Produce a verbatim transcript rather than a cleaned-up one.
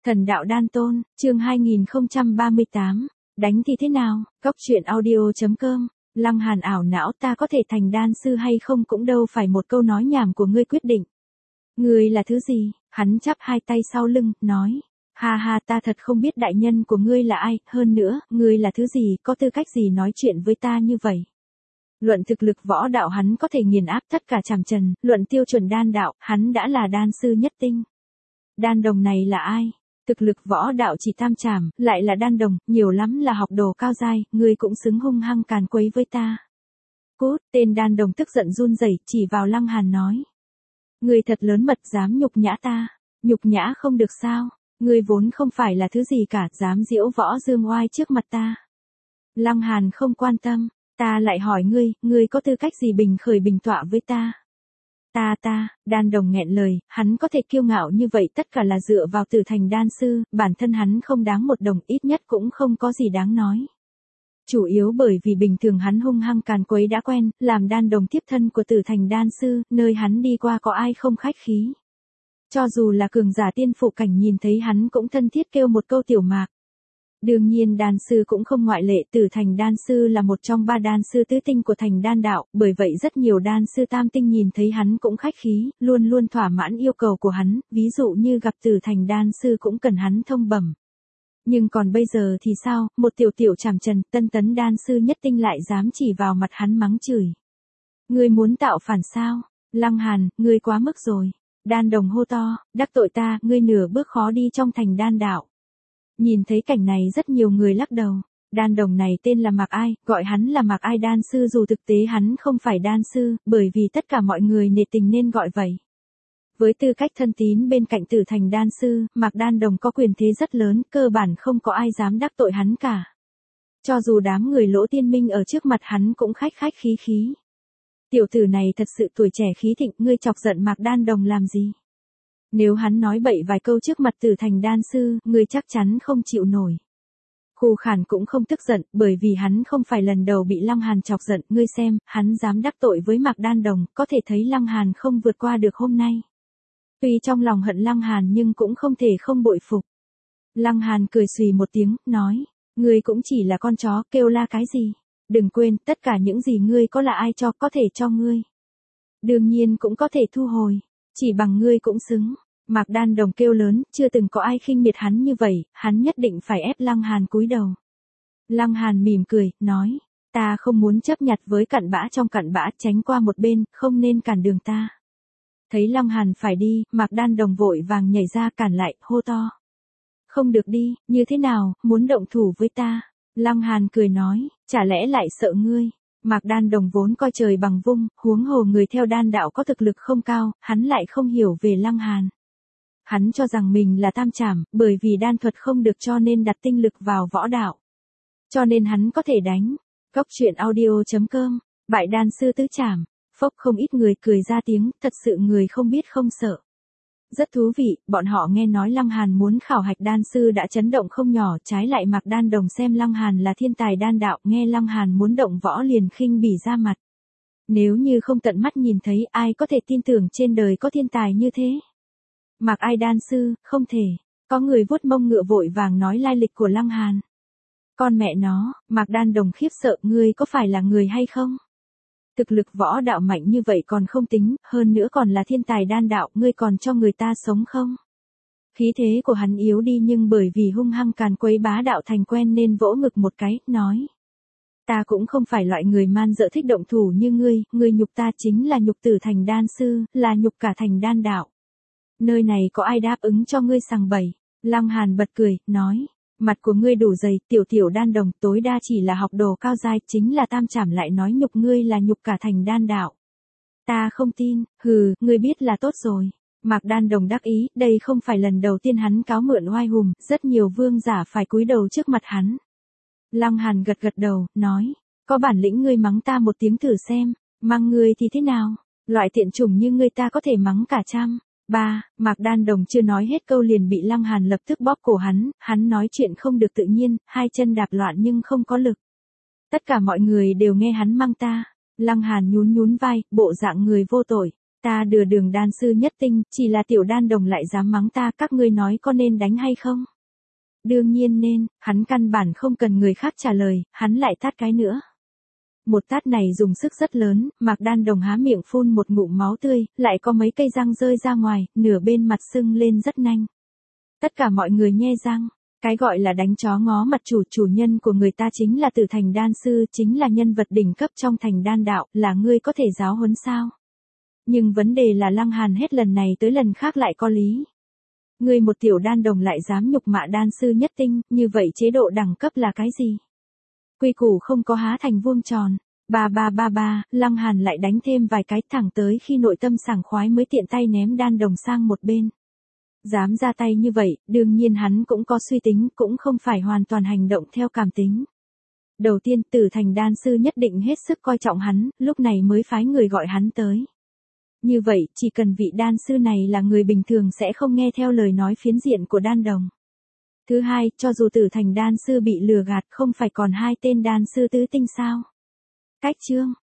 Thần đạo đan tôn, chương hai nghìn không trăm ba mươi tám, đánh thì thế nào, Cóc truyện audio.com, Lăng Hàn ảo não ta có thể thành đan sư hay không cũng đâu phải một câu nói nhảm của ngươi quyết định. Ngươi là thứ gì, hắn chắp hai tay sau lưng, nói, ha ha ta thật không biết đại nhân của ngươi là ai, hơn nữa, ngươi là thứ gì, có tư cách gì nói chuyện với ta như vậy. Luận thực lực võ đạo hắn có thể nghiền áp tất cả trảm trần, luận tiêu chuẩn đan đạo, hắn đã là đan sư nhất tinh. Đan đồng này là ai? Thực lực võ đạo chỉ tam trảm, lại là đan đồng, nhiều lắm là học đồ cao giai, ngươi cũng xứng hung hăng càn quấy với ta. Cút, tên đan đồng tức giận run rẩy, chỉ vào Lăng Hàn nói. Ngươi thật lớn mật dám nhục nhã ta, nhục nhã không được sao, ngươi vốn không phải là thứ gì cả, dám giễu võ dương oai trước mặt ta. Lăng Hàn không quan tâm, ta lại hỏi ngươi, ngươi có tư cách gì bình khởi bình tọa với ta? Ta ta, đan đồng nghẹn lời, hắn có thể kiêu ngạo như vậy tất cả là dựa vào tử thành đan sư, bản thân hắn không đáng một đồng, ít nhất cũng không có gì đáng nói. Chủ yếu bởi vì bình thường hắn hung hăng càn quấy đã quen, làm đan đồng tiếp thân của tử thành đan sư, nơi hắn đi qua có ai không khách khí. Cho dù là cường giả tiên phụ cảnh nhìn thấy hắn cũng thân thiết kêu một câu tiểu mạc. Đương nhiên đan sư cũng không ngoại lệ, tử thành đan sư là một trong ba đan sư tứ tinh của thành đan đạo, bởi vậy rất nhiều đan sư tam tinh nhìn thấy hắn cũng khách khí, luôn luôn thỏa mãn yêu cầu của hắn, ví dụ như gặp tử thành đan sư cũng cần hắn thông bẩm. Nhưng còn bây giờ thì sao, một tiểu tiểu trảm trần, tân tấn đan sư nhất tinh lại dám chỉ vào mặt hắn mắng chửi. Ngươi muốn tạo phản sao? Lăng Hàn, ngươi quá mức rồi. Đan đồng hô to, đắc tội ta, ngươi nửa bước khó đi trong thành đan đạo. Nhìn thấy cảnh này rất nhiều người lắc đầu, đan đồng này tên là Mạc Ai, gọi hắn là Mạc Ai đan sư dù thực tế hắn không phải đan sư, bởi vì tất cả mọi người nể tình nên gọi vậy. Với tư cách thân tín bên cạnh tử thành đan sư, Mạc đan đồng có quyền thế rất lớn, cơ bản không có ai dám đắc tội hắn cả. Cho dù đám người Lỗ Tiên Minh ở trước mặt hắn cũng khách khách khí khí. Tiểu tử này thật sự tuổi trẻ khí thịnh, ngươi chọc giận Mạc đan đồng làm gì? Nếu hắn nói bậy vài câu trước mặt tử thành đan sư, ngươi chắc chắn không chịu nổi. Khu Khản cũng không tức giận, bởi vì hắn không phải lần đầu bị Lăng Hàn chọc giận, ngươi xem, hắn dám đắc tội với Mạc đan đồng, có thể thấy Lăng Hàn không vượt qua được hôm nay. Tuy trong lòng hận Lăng Hàn nhưng cũng không thể không bội phục. Lăng Hàn cười xùy một tiếng, nói, ngươi cũng chỉ là con chó, kêu la cái gì? Đừng quên, tất cả những gì ngươi có là ai cho, có thể cho ngươi. Đương nhiên cũng có thể thu hồi, chỉ bằng ngươi cũng xứng. Mạc đan đồng kêu lớn, chưa từng có ai khinh miệt hắn như vậy, hắn nhất định phải ép Lăng Hàn cúi đầu. Lăng Hàn mỉm cười, nói, ta không muốn chấp nhặt với cặn bã trong cặn bã, tránh qua một bên, không nên cản đường ta. Thấy Lăng Hàn phải đi, Mạc đan đồng vội vàng nhảy ra cản lại, hô to. Không được đi, như thế nào, muốn động thủ với ta? Lăng Hàn cười nói, chả lẽ lại sợ ngươi? Mạc đan đồng vốn coi trời bằng vung, huống hồ người theo đan đạo có thực lực không cao, hắn lại không hiểu về Lăng Hàn. Hắn cho rằng mình là tam trảm, bởi vì đan thuật không được cho nên đặt tinh lực vào võ đạo. Cho nên hắn có thể đánh. Cóc truyện audio.com, bại đan sư tứ trảm. Phốc không ít người cười ra tiếng, thật sự người không biết không sợ. Rất thú vị, bọn họ nghe nói Lăng Hàn muốn khảo hạch đan sư đã chấn động không nhỏ, trái lại Mạc đan đồng xem Lăng Hàn là thiên tài đan đạo, nghe Lăng Hàn muốn động võ liền khinh bỉ ra mặt. Nếu như không tận mắt nhìn thấy, ai có thể tin tưởng trên đời có thiên tài như thế? Mạc Ai đan sư, không thể. Có người vuốt mông ngựa vội vàng nói lai lịch của Lăng Hàn. Con mẹ nó, Mạc đan đồng khiếp sợ, ngươi có phải là người hay không? Thực lực võ đạo mạnh như vậy còn không tính, hơn nữa còn là thiên tài đan đạo, ngươi còn cho người ta sống không? Khí thế của hắn yếu đi nhưng bởi vì hung hăng càn quấy bá đạo thành quen nên vỗ ngực một cái, nói. Ta cũng không phải loại người man dợ thích động thủ như ngươi, ngươi nhục ta chính là nhục tử thành đan sư, là nhục cả thành đan đạo. Nơi này có ai đáp ứng cho ngươi sằng bậy? Lăng Hàn bật cười, nói, mặt của ngươi đủ dày, tiểu tiểu đan đồng, tối đa chỉ là học đồ cao giai, chính là tam trảm lại nói nhục ngươi là nhục cả thành đan đạo. Ta không tin, hừ, ngươi biết là tốt rồi. Mạc đan đồng đắc ý, đây không phải lần đầu tiên hắn cáo mượn oai hùng, rất nhiều vương giả phải cúi đầu trước mặt hắn. Lăng Hàn gật gật đầu, nói, có bản lĩnh ngươi mắng ta một tiếng thử xem, mắng ngươi thì thế nào, loại tiện chủng như ngươi ta có thể mắng cả trăm. Ba, Mạc đan đồng chưa nói hết câu liền bị Lăng Hàn lập tức bóp cổ hắn, hắn nói chuyện không được tự nhiên, hai chân đạp loạn nhưng không có lực. Tất cả mọi người đều nghe hắn mang ta. Lăng Hàn nhún nhún vai, bộ dạng người vô tội. Ta đưa đường đan sư nhất tinh, chỉ là tiểu đan đồng lại dám mắng ta, các ngươi nói có nên đánh hay không? Đương nhiên nên, hắn căn bản không cần người khác trả lời, hắn lại tát cái nữa. Một tát này dùng sức rất lớn, Mạc Đan Đồng há miệng phun một ngụm máu tươi, lại có mấy cây răng rơi ra ngoài, nửa bên mặt sưng lên rất nhanh. Tất cả mọi người nhe răng, cái gọi là đánh chó ngó mặt chủ, chủ nhân của người ta chính là Tử Thành đan sư, chính là nhân vật đỉnh cấp trong Thành Đan đạo, là ngươi có thể giáo huấn sao? Nhưng vấn đề là Lăng Hàn hết lần này tới lần khác lại có lý. Ngươi một tiểu đan đồng lại dám nhục mạ đan sư nhất tinh, như vậy chế độ đẳng cấp là cái gì? Quy củ không có há thành vuông tròn. Ba ba ba ba, Lăng Hàn lại đánh thêm vài cái thẳng tới khi nội tâm sảng khoái mới tiện tay ném đan đồng sang một bên. Dám ra tay như vậy, đương nhiên hắn cũng có suy tính, cũng không phải hoàn toàn hành động theo cảm tính. Đầu tiên, Tử Thành đan sư nhất định hết sức coi trọng hắn, lúc này mới phái người gọi hắn tới. Như vậy, chỉ cần vị đan sư này là người bình thường sẽ không nghe theo lời nói phiến diện của đan đồng. Thứ hai, cho dù Tử Thành đan sư bị lừa gạt không phải còn hai tên đan sư tứ tinh sao? Cách chương